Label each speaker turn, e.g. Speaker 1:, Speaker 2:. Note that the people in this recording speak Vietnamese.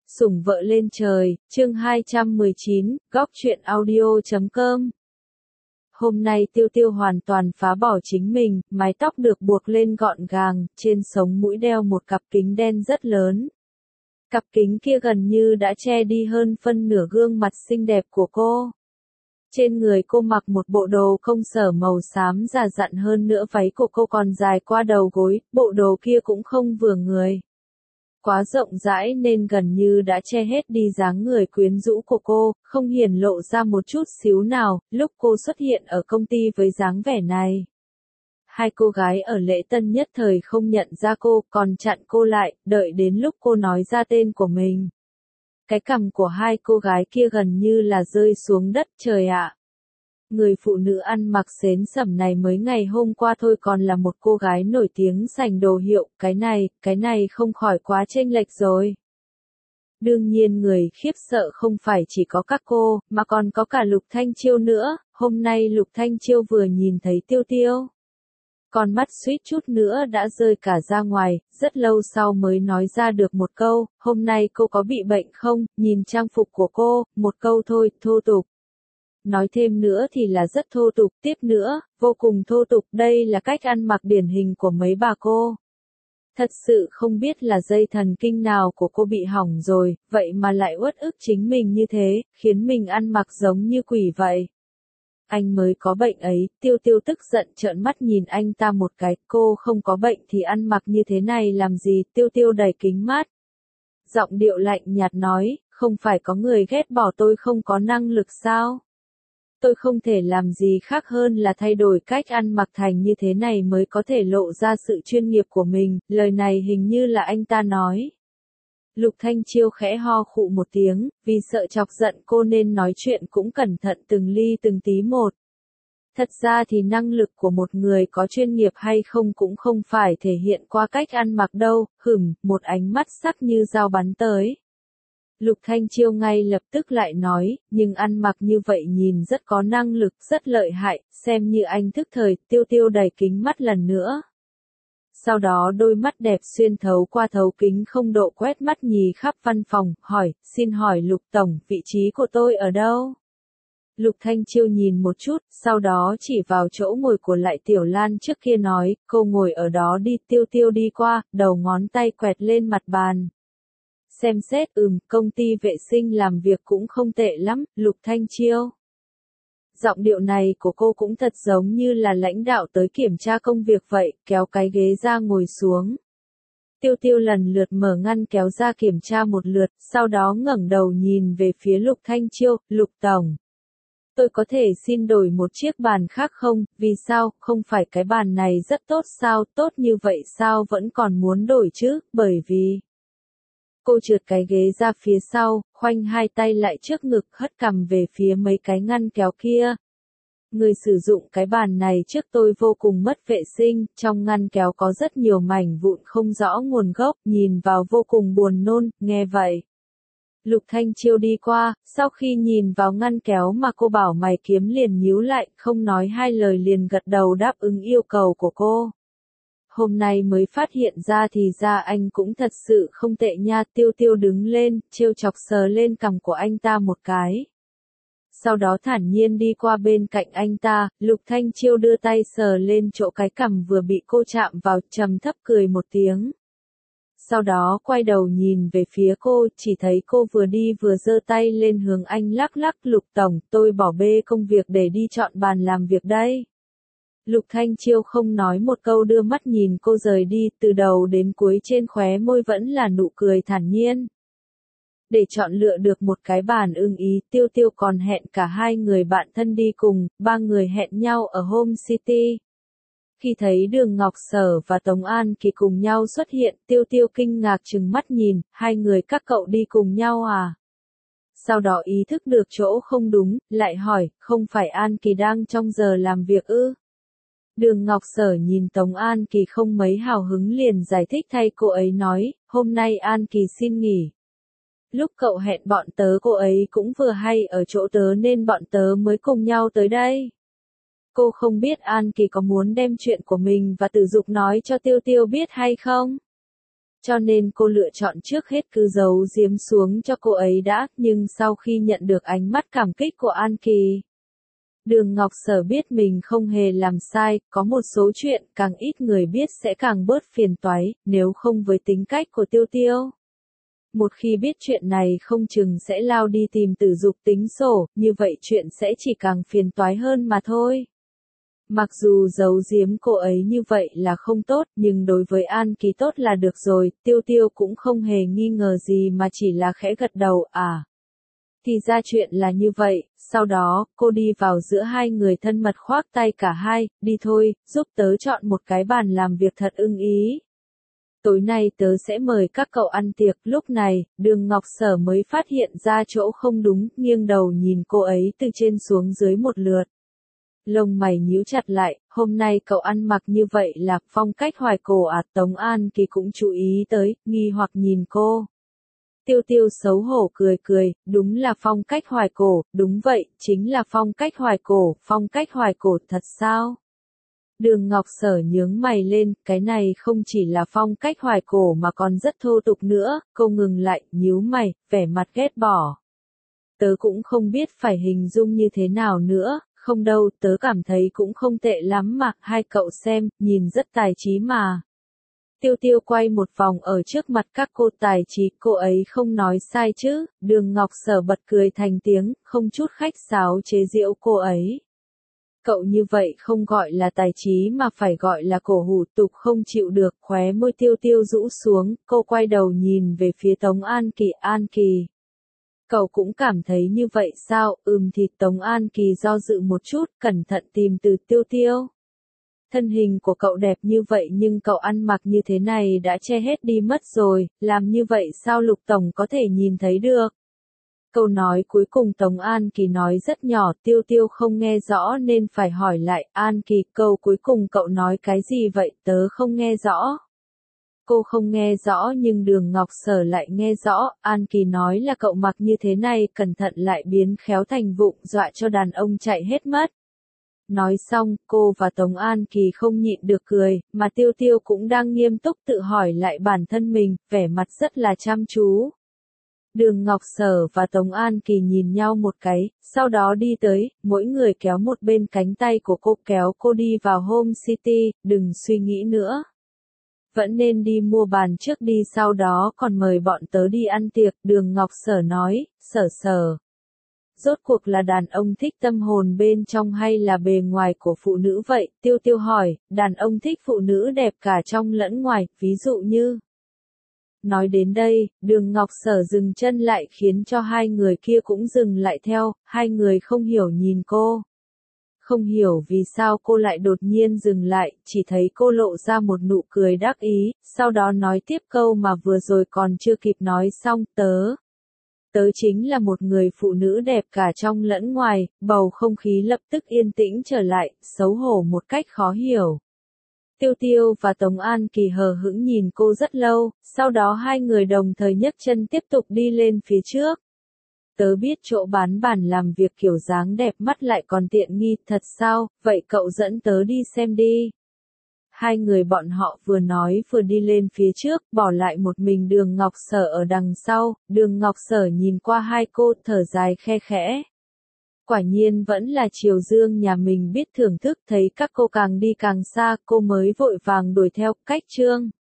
Speaker 1: Sủng vợ lên trời, chương 219, góc truyện audio.com. Hôm nay Tiêu Tiêu hoàn toàn phá bỏ chính mình, mái tóc được buộc lên gọn gàng, trên sống mũi đeo một cặp kính đen rất lớn. Cặp kính kia gần như đã che đi hơn phân nửa gương mặt xinh đẹp của cô. Trên người cô mặc một bộ đồ công sở màu xám già dặn, hơn nữa váy của cô còn dài qua đầu gối, bộ đồ kia cũng không vừa người. Quá rộng rãi nên gần như đã che hết đi dáng người quyến rũ của cô, không hiển lộ ra một chút xíu nào, lúc cô xuất hiện ở công ty với dáng vẻ này. Hai cô gái ở lễ tân nhất thời không nhận ra cô, còn chặn cô lại, đợi đến lúc cô nói ra tên của mình. Cái cằm của hai cô gái kia gần như là rơi xuống đất trời ạ. Người phụ nữ ăn mặc xến xẩm này mới ngày hôm qua thôi còn là một cô gái nổi tiếng giành đồ hiệu, cái này không khỏi quá chênh lệch rồi. Đương nhiên người khiếp sợ không phải chỉ có các cô, mà còn có cả Lục Thanh Chiêu nữa, hôm nay Lục Thanh Chiêu vừa nhìn thấy Tiêu Tiêu. Con mắt suýt chút nữa đã rơi cả ra ngoài, rất lâu sau mới nói ra được một câu, hôm nay cô có bị bệnh không, nhìn trang phục của cô, một câu thôi, thô tục. Nói thêm nữa thì là rất thô tục, tiếp nữa, vô cùng thô tục, đây là cách ăn mặc điển hình của mấy bà cô. Thật sự không biết là dây thần kinh nào của cô bị hỏng rồi, vậy mà lại uất ức chính mình như thế, khiến mình ăn mặc giống như quỷ vậy. Anh mới có bệnh ấy, Tiêu Tiêu tức giận trợn mắt nhìn anh ta một cái, cô không có bệnh thì ăn mặc như thế này làm gì, Tiêu Tiêu đẩy kính mát. Giọng điệu lạnh nhạt nói, không phải có người ghét bỏ tôi không có năng lực sao? Tôi không thể làm gì khác hơn là thay đổi cách ăn mặc thành như thế này mới có thể lộ ra sự chuyên nghiệp của mình, lời này hình như là anh ta nói. Lục Thanh Chiêu khẽ ho khụ một tiếng, vì sợ chọc giận cô nên nói chuyện cũng cẩn thận từng ly từng tí một. Thật ra thì năng lực của một người có chuyên nghiệp hay không cũng không phải thể hiện qua cách ăn mặc đâu, một ánh mắt sắc như dao bắn tới. Lục Thanh Chiêu ngay lập tức lại nói, nhưng ăn mặc như vậy nhìn rất có năng lực, rất lợi hại, xem như anh thức thời, Tiêu Tiêu đẩy kính mắt lần nữa. Sau đó đôi mắt đẹp xuyên thấu qua thấu kính không độ quét mắt nhì khắp văn phòng, hỏi, xin hỏi Lục Tổng, vị trí của tôi ở đâu? Lục Thanh Chiêu nhìn một chút, sau đó chỉ vào chỗ ngồi của Lại Tiểu Lan trước kia nói, cô ngồi ở đó đi, Tiêu Tiêu đi qua, đầu ngón tay quẹt lên mặt bàn. Xem xét, công ty vệ sinh làm việc cũng không tệ lắm, Lục Thanh Chiêu. Giọng điệu này của cô cũng thật giống như là lãnh đạo tới kiểm tra công việc vậy, kéo cái ghế ra ngồi xuống. Tiêu Tiêu lần lượt mở ngăn kéo ra kiểm tra một lượt, sau đó ngẩng đầu nhìn về phía Lục Thanh Chiêu, Lục Tổng. Tôi có thể xin đổi một chiếc bàn khác không, vì sao, không phải cái bàn này rất tốt sao, tốt như vậy sao vẫn còn muốn đổi chứ, bởi vì... Cô trượt cái ghế ra phía sau, khoanh hai tay lại trước ngực, hất cằm về phía mấy cái ngăn kéo kia. Người sử dụng cái bàn này trước tôi vô cùng mất vệ sinh, trong ngăn kéo có rất nhiều mảnh vụn không rõ nguồn gốc, nhìn vào vô cùng buồn nôn, nghe vậy. Lục Thanh Chiêu đi qua, sau khi nhìn vào ngăn kéo mà cô bảo mày kiếm liền nhíu lại, không nói hai lời liền gật đầu đáp ứng yêu cầu của cô. Hôm nay mới phát hiện ra thì ra anh cũng thật sự không tệ nha, Tiêu Tiêu đứng lên, trêu chọc sờ lên cằm của anh ta một cái. Sau đó thản nhiên đi qua bên cạnh anh ta, Lục Thanh Chiêu đưa tay sờ lên chỗ cái cằm vừa bị cô chạm vào, trầm thấp cười một tiếng. Sau đó quay đầu nhìn về phía cô, chỉ thấy cô vừa đi vừa giơ tay lên hướng anh lắc lắc, Lục Tổng, tôi bỏ bê công việc để đi chọn bàn làm việc đây. Lục Thanh Chiêu không nói một câu đưa mắt nhìn cô rời đi, từ đầu đến cuối trên khóe môi vẫn là nụ cười thản nhiên. Để chọn lựa được một cái bàn ưng ý, Tiêu Tiêu còn hẹn cả hai người bạn thân đi cùng, ba người hẹn nhau ở Home City. Khi thấy Đường Ngọc Sở và Tống An Kỳ cùng nhau xuất hiện, Tiêu Tiêu kinh ngạc trừng mắt nhìn, hai người các cậu đi cùng nhau à? Sau đó ý thức được chỗ không đúng, lại hỏi, không phải An Kỳ đang trong giờ làm việc ư? Đường Ngọc Sở nhìn Tống An Kỳ không mấy hào hứng liền giải thích thay cô ấy nói, hôm nay An Kỳ xin nghỉ. Lúc cậu hẹn bọn tớ cô ấy cũng vừa hay ở chỗ tớ nên bọn tớ mới cùng nhau tới đây. Cô không biết An Kỳ có muốn đem chuyện của mình và Tử Dục nói cho Tiêu Tiêu biết hay không? cho nên cô lựa chọn trước hết cứ giấu giếm xuống cho cô ấy đã, nhưng sau khi nhận được ánh mắt cảm kích của An Kỳ, Đường Ngọc Sở biết mình không hề làm sai, có một số chuyện càng ít người biết sẽ càng bớt phiền toái, nếu không với tính cách của Tiêu Tiêu. Một khi biết chuyện này không chừng sẽ lao đi tìm Tử Dục tính sổ, như vậy chuyện sẽ chỉ càng phiền toái hơn mà thôi. Mặc dù giấu giếm cô ấy như vậy là không tốt, nhưng đối với An Kỳ tốt là được rồi, Tiêu Tiêu cũng không hề nghi ngờ gì mà chỉ là khẽ gật đầu, Thì ra chuyện là như vậy, sau đó, cô đi vào giữa hai người thân mật khoác tay cả hai, đi thôi, giúp tớ chọn một cái bàn làm việc thật ưng ý. Tối nay tớ sẽ mời các cậu ăn tiệc, lúc này, Đường Ngọc Sở mới phát hiện ra chỗ không đúng, nghiêng đầu nhìn cô ấy từ trên xuống dưới một lượt. Lông mày nhíu chặt lại, hôm nay cậu ăn mặc như vậy là phong cách hoài cổ à? Tống An Kỳ cũng chú ý tới, nghi hoặc nhìn cô. Tiêu Tiêu xấu hổ cười cười, đúng là phong cách hoài cổ, đúng vậy, chính là phong cách hoài cổ thật sao? Đường Ngọc Sở nhướng mày lên, cái này không chỉ là phong cách hoài cổ mà còn rất thô tục nữa, cô ngừng lại, nhíu mày, vẻ mặt ghét bỏ. Tớ cũng không biết phải hình dung như thế nào nữa, không đâu, tớ cảm thấy cũng không tệ lắm mà, hai cậu xem, nhìn rất tài trí mà. Tiêu Tiêu quay một vòng ở trước mặt các cô tài trí, cô ấy không nói sai chứ, Đường Ngọc Sở bật cười thành tiếng, không chút khách sáo chế giễu cô ấy. Cậu như vậy không gọi là tài trí mà phải gọi là cổ hủ tục không chịu được, khóe môi Tiêu Tiêu rũ xuống, cô quay đầu nhìn về phía Tống An Kỳ, An Kỳ. Cậu cũng cảm thấy như vậy sao? Thì Tống An Kỳ do dự một chút, cẩn thận tìm từ Tiêu Tiêu. Thân hình của cậu đẹp như vậy nhưng cậu ăn mặc như thế này đã che hết đi mất rồi, làm như vậy sao Lục Tổng có thể nhìn thấy được? Câu nói cuối cùng Tống An Kỳ nói rất nhỏ, Tiêu Tiêu không nghe rõ nên phải hỏi lại, An Kỳ, câu cuối cùng cậu nói cái gì vậy, tớ không nghe rõ. Cô không nghe rõ nhưng Đường Ngọc Sở lại nghe rõ, An Kỳ nói là cậu mặc như thế này cẩn thận lại biến khéo thành vụng dọa cho đàn ông chạy hết mất. Nói xong, cô và Tống An Kỳ không nhịn được cười, mà Tiêu Tiêu cũng đang nghiêm túc tự hỏi lại bản thân mình, vẻ mặt rất là chăm chú. Đường Ngọc Sở và Tống An Kỳ nhìn nhau một cái, sau đó đi tới, mỗi người kéo một bên cánh tay của cô kéo cô đi vào Home City, đừng suy nghĩ nữa. Vẫn nên đi mua bàn trước đi sau đó còn mời bọn tớ đi ăn tiệc, Đường Ngọc Sở nói, Sở. Rốt cuộc là đàn ông thích tâm hồn bên trong hay là bề ngoài của phụ nữ vậy? Tiêu Tiêu hỏi, đàn ông thích phụ nữ đẹp cả trong lẫn ngoài, ví dụ như... Nói đến đây, Đường Ngọc Sở dừng chân lại khiến cho hai người kia cũng dừng lại theo, hai người không hiểu nhìn cô. Không hiểu vì sao cô lại đột nhiên dừng lại, chỉ thấy cô lộ ra một nụ cười đắc ý, sau đó nói tiếp câu mà vừa rồi còn chưa kịp nói xong, Tớ chính là một người phụ nữ đẹp cả trong lẫn ngoài, bầu không khí lập tức yên tĩnh trở lại, xấu hổ một cách khó hiểu. Tiêu Tiêu và Tống An Kỳ hờ hững nhìn cô rất lâu, sau đó hai người đồng thời nhấc chân tiếp tục đi lên phía trước. Tớ biết chỗ bán bàn làm việc kiểu dáng đẹp mắt lại còn tiện nghi, thật sao, vậy cậu dẫn tớ đi xem đi. Hai người bọn họ vừa nói vừa đi lên phía trước, bỏ lại một mình Đường Ngọc Sở ở đằng sau, Đường Ngọc Sở nhìn qua hai cô, thở dài khe khẽ. Quả nhiên vẫn là Triều Dương nhà mình biết thưởng thức, thấy các cô càng đi càng xa, cô mới vội vàng đuổi theo, cách chương.